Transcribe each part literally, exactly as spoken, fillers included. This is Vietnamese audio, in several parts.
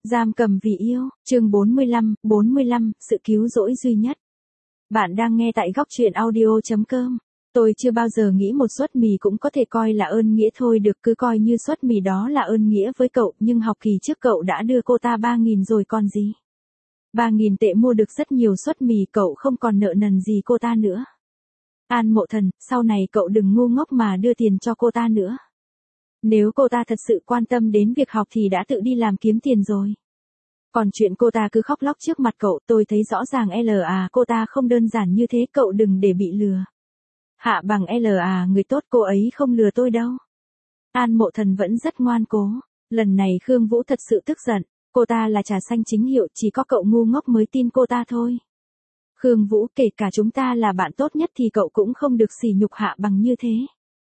Giam cầm vì yêu, chương bốn mươi lăm, bốn mươi lăm, sự cứu rỗi duy nhất. Bạn đang nghe tại góc truyện audio chấm com. Tôi chưa bao giờ nghĩ một suất mì cũng có thể coi là ơn nghĩa thôi được, cứ coi như suất mì đó là ơn nghĩa với cậu, nhưng học kỳ trước cậu đã đưa cô ta ba nghìn rồi còn gì. ba nghìn tệ mua được rất nhiều suất mì, cậu không còn nợ nần gì cô ta nữa. An Mộ Thần, sau này cậu đừng ngu ngốc mà đưa tiền cho cô ta nữa. Nếu cô ta thật sự quan tâm đến việc học thì đã tự đi làm kiếm tiền rồi. Còn chuyện cô ta cứ khóc lóc trước mặt cậu, tôi thấy rõ ràng là cô ta không đơn giản như thế, cậu đừng để bị lừa. Hạ Bằng là người tốt, cô ấy không lừa tôi đâu. An Mộ Thần vẫn rất ngoan cố. Lần này Khương Vũ thật sự tức giận, cô ta là trà xanh chính hiệu, chỉ có cậu ngu ngốc mới tin cô ta thôi. Khương Vũ, kể cả chúng ta là bạn tốt nhất thì cậu cũng không được sỉ nhục Hạ Bằng như thế.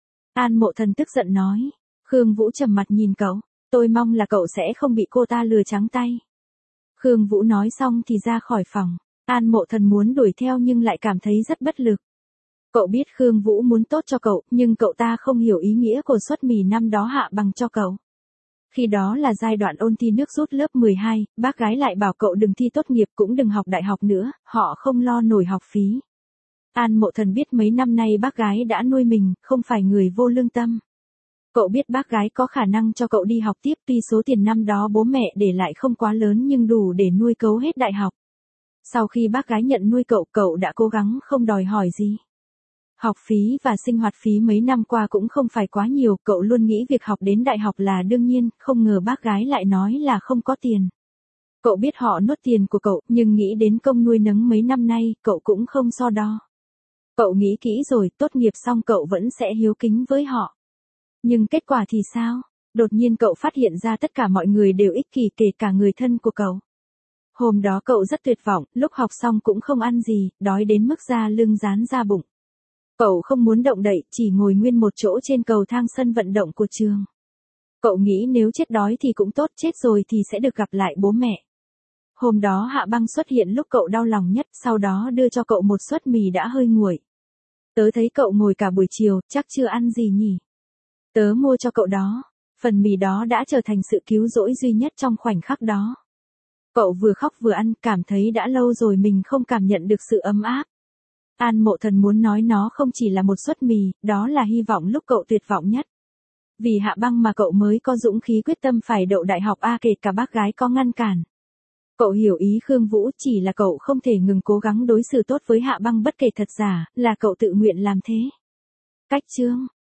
An Mộ Thần tức giận nói. Khương Vũ trầm mặt nhìn cậu, tôi mong là cậu sẽ không bị cô ta lừa trắng tay. Khương Vũ nói xong thì ra khỏi phòng. An Mộ Thần muốn đuổi theo nhưng lại cảm thấy rất bất lực. Cậu biết Khương Vũ muốn tốt cho cậu, nhưng cậu ta không hiểu ý nghĩa của suất mì năm đó Hạ Bằng cho cậu. Khi đó là giai đoạn ôn thi nước rút lớp mười hai, bác gái lại bảo cậu đừng thi tốt nghiệp cũng đừng học đại học nữa, họ không lo nổi học phí. An Mộ Thần biết mấy năm nay bác gái đã nuôi mình, không phải người vô lương tâm. Cậu biết bác gái có khả năng cho cậu đi học tiếp, tuy số tiền năm đó bố mẹ để lại không quá lớn nhưng đủ để nuôi cậu hết đại học. Sau khi bác gái nhận nuôi cậu, cậu đã cố gắng không đòi hỏi gì. Học phí và sinh hoạt phí mấy năm qua cũng không phải quá nhiều, cậu luôn nghĩ việc học đến đại học là đương nhiên, không ngờ bác gái lại nói là không có tiền. Cậu biết họ nuốt tiền của cậu, nhưng nghĩ đến công nuôi nấng mấy năm nay, cậu cũng không so đo. Cậu nghĩ kỹ rồi, tốt nghiệp xong cậu vẫn sẽ hiếu kính với họ. Nhưng kết quả thì sao? Đột nhiên cậu phát hiện ra tất cả mọi người đều ích kỷ, kể cả người thân của cậu. Hôm đó cậu rất tuyệt vọng, lúc học xong cũng không ăn gì, đói đến mức da lưng dán ra bụng. Cậu không muốn động đậy, chỉ ngồi nguyên một chỗ trên cầu thang sân vận động của trường. Cậu nghĩ nếu chết đói thì cũng tốt, chết rồi thì sẽ được gặp lại bố mẹ. Hôm đó Hạ Băng xuất hiện lúc cậu đau lòng nhất, sau đó đưa cho cậu một suất mì đã hơi nguội. Tớ thấy cậu ngồi cả buổi chiều, chắc chưa ăn gì nhỉ? Tớ mua cho cậu đó. Phần mì đó đã trở thành sự cứu rỗi duy nhất trong khoảnh khắc đó. Cậu vừa khóc vừa ăn, cảm thấy đã lâu rồi mình không cảm nhận được sự ấm áp. An Mộ Thần muốn nói nó không chỉ là một suất mì, đó là hy vọng lúc cậu tuyệt vọng nhất. Vì Hạ Băng mà cậu mới có dũng khí quyết tâm phải đậu đại học A, kể cả bác gái có ngăn cản. Cậu hiểu ý Khương Vũ, chỉ là cậu không thể ngừng cố gắng đối xử tốt với Hạ Băng bất kể thật giả, là cậu tự nguyện làm thế. Cách chương